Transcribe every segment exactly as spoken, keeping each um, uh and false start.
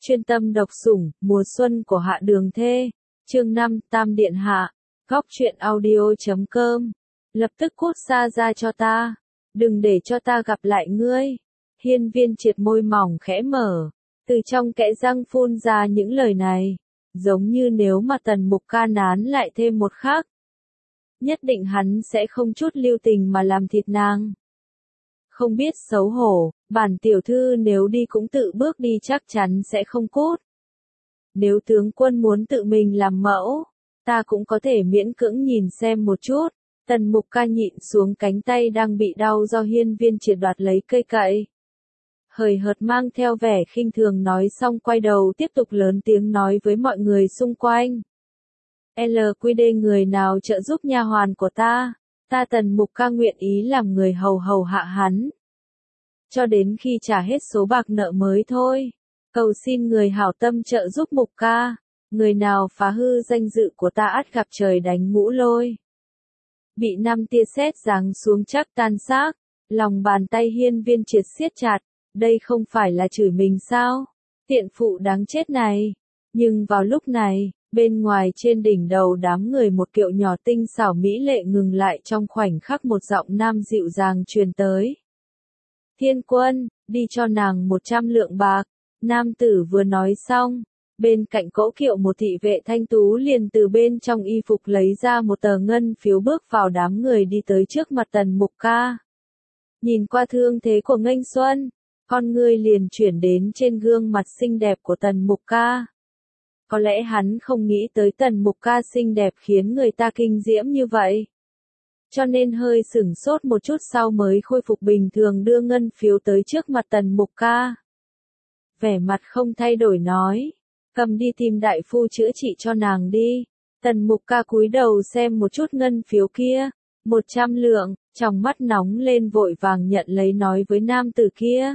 Chuyên tâm độc sủng, mùa xuân của Hạ Đường Thê. Chương năm, Tam Điện Hạ. Góc truyện audio chấm com. Lập tức cút xa ra cho ta. Đừng để cho ta gặp lại ngươi. Hiên Viên Triệt môi mỏng khẽ mở. Từ trong kẽ răng phun ra những lời này. Giống như nếu mà Tần Mục Ca nán lại thêm một khắc. Nhất định hắn sẽ không chút lưu tình mà làm thịt nàng. Không biết xấu hổ, bản tiểu thư nếu đi cũng tự bước đi chắc chắn sẽ không cút. Nếu tướng quân muốn tự mình làm mẫu, ta cũng có thể miễn cưỡng nhìn xem một chút. Tần Mục Ca nhịn xuống cánh tay đang bị đau do Hiên Viên Triệt đoạt lấy cây cậy. Hời hợt mang theo vẻ khinh thường nói xong quay đầu tiếp tục lớn tiếng nói với mọi người xung quanh. lờ quy đê người nào trợ giúp nha hoàn của ta, ta Tần Mục Ca nguyện ý làm người hầu hầu hạ hắn. Cho đến khi trả hết số bạc nợ mới thôi. Cầu xin người hảo tâm trợ giúp Mục Ca, người nào phá hư danh dự của ta ắt gặp trời đánh ngũ lôi. Bị năm tia sét giáng xuống chắc tan xác, lòng bàn tay Hiên Viên Triệt siết chặt, đây không phải là chửi mình sao? Tiện phụ đáng chết này. Nhưng vào lúc này, bên ngoài trên đỉnh đầu đám người một kiệu nhỏ tinh xảo mỹ lệ ngừng lại trong khoảnh khắc một giọng nam dịu dàng truyền tới. Thiên quân, đi cho nàng một trăm lượng bạc. Nam tử vừa nói xong, bên cạnh cỗ kiệu một thị vệ thanh tú liền từ bên trong y phục lấy ra một tờ ngân phiếu bước vào đám người đi tới trước mặt Tần Mục Ca. Nhìn qua thương thế của Nghênh Xuân, con người liền chuyển đến trên gương mặt xinh đẹp của Tần Mục Ca. Có lẽ hắn không nghĩ tới Tần Mục Ca xinh đẹp khiến người ta kinh diễm như vậy. Cho nên hơi sửng sốt một chút sau mới khôi phục bình thường đưa ngân phiếu tới trước mặt Tần Mục Ca. Vẻ mặt không thay đổi nói, cầm đi tìm đại phu chữa trị cho nàng đi. Tần Mục Ca cúi đầu xem một chút ngân phiếu kia, một trăm lượng, trong mắt nóng lên vội vàng nhận lấy nói với nam tử kia.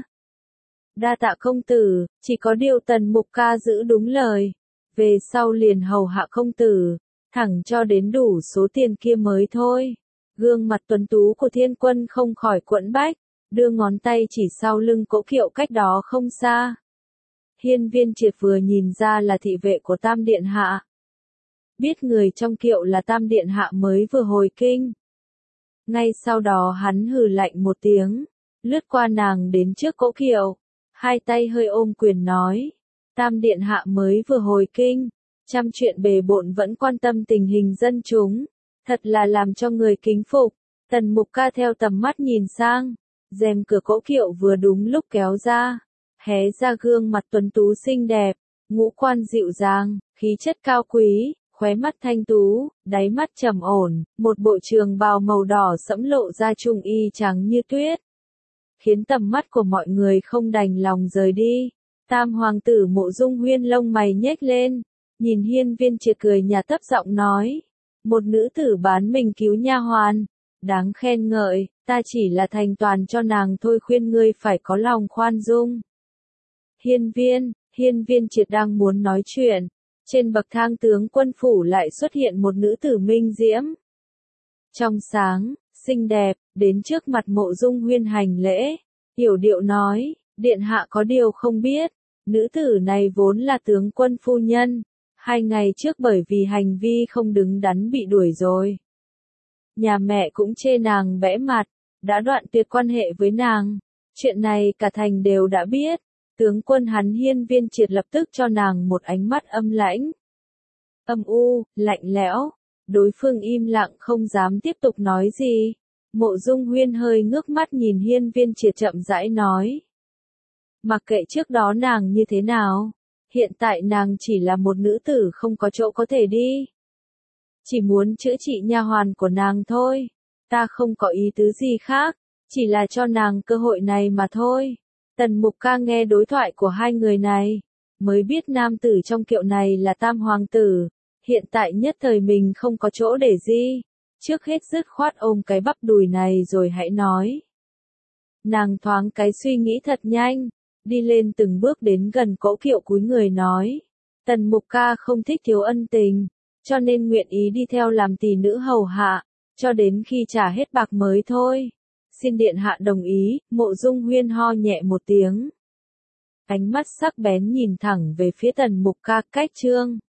Đa tạ công tử, chỉ có điều Tần Mục Ca giữ đúng lời, về sau liền hầu hạ công tử, thẳng cho đến đủ số tiền kia mới thôi. Gương mặt tuấn tú của Thiên Quân không khỏi quẫn bách, đưa ngón tay chỉ sau lưng cỗ kiệu cách đó không xa. Hiên Viên Triệt vừa nhìn ra là thị vệ của Tam Điện Hạ. Biết người trong kiệu là Tam Điện Hạ mới vừa hồi kinh. Ngay sau đó hắn hừ lạnh một tiếng, lướt qua nàng đến trước cỗ kiệu, hai tay hơi ôm quyền nói. Tam Điện Hạ mới vừa hồi kinh, trăm chuyện bề bộn vẫn quan tâm tình hình dân chúng, thật là làm cho người kính phục. Tần Mục Ca theo tầm mắt nhìn sang, rèm cửa cỗ kiệu vừa đúng lúc kéo ra, hé ra gương mặt tuấn tú xinh đẹp, ngũ quan dịu dàng, khí chất cao quý, khóe mắt thanh tú, đáy mắt trầm ổn, một bộ trường bào màu đỏ sẫm lộ ra trung y trắng như tuyết, khiến tầm mắt của mọi người không đành lòng rời đi. Tam hoàng tử Mộ Dung Huyên lông mày nhếch lên, nhìn Hiên Viên Triệt cười nhà thấp giọng nói, một nữ tử bán mình cứu nha hoàn, đáng khen ngợi, ta chỉ là thành toàn cho nàng thôi, khuyên ngươi phải có lòng khoan dung. Hiên Viên, Hiên Viên Triệt đang muốn nói chuyện, trên bậc thang tướng quân phủ lại xuất hiện một nữ tử minh diễm. Trong sáng, xinh đẹp, đến trước mặt Mộ Dung Huyên hành lễ, yểu điệu nói, điện hạ có điều không biết, nữ tử này vốn là tướng quân phu nhân, hai ngày trước bởi vì hành vi không đứng đắn bị đuổi rồi. Nhà mẹ cũng chê nàng bẽ mặt, đã đoạn tuyệt quan hệ với nàng, chuyện này cả thành đều đã biết. Tướng quân hắn Hiên Viên Triệt lập tức cho nàng một ánh mắt âm lãnh, âm u, lạnh lẽo. Đối phương im lặng không dám tiếp tục nói gì. Mộ Dung Huyên hơi ngước mắt nhìn Hiên Viên Triệt chậm rãi nói. Mặc kệ trước đó nàng như thế nào, hiện tại nàng chỉ là một nữ tử không có chỗ có thể đi. Chỉ muốn chữa trị nha hoàn của nàng thôi. Ta không có ý tứ gì khác, chỉ là cho nàng cơ hội này mà thôi. Tần Mục Ca nghe đối thoại của hai người này, mới biết nam tử trong kiệu này là Tam Hoàng tử, hiện tại nhất thời mình không có chỗ để gì, trước hết dứt khoát ôm cái bắp đùi này rồi hãy nói. Nàng thoáng cái suy nghĩ thật nhanh, đi lên từng bước đến gần cỗ kiệu cúi người nói, Tần Mục Ca không thích thiếu ân tình, cho nên nguyện ý đi theo làm tỷ nữ hầu hạ, cho đến khi trả hết bạc mới thôi. Xin điện hạ đồng ý. Mộ Dung Huyên ho nhẹ một tiếng. Ánh mắt sắc bén nhìn thẳng về phía tần mục ca, cách trương.